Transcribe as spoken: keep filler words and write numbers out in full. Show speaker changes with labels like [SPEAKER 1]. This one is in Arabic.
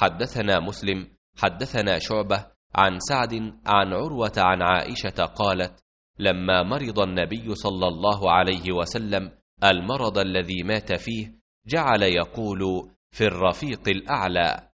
[SPEAKER 1] حدثنا مسلم حدثنا شعبة عن سعد عن عروة عن عائشة قالت: لما مرض النبي صلى الله عليه وسلم المرض الذي مات فيه جعل يقول: في الرفيق الأعلى.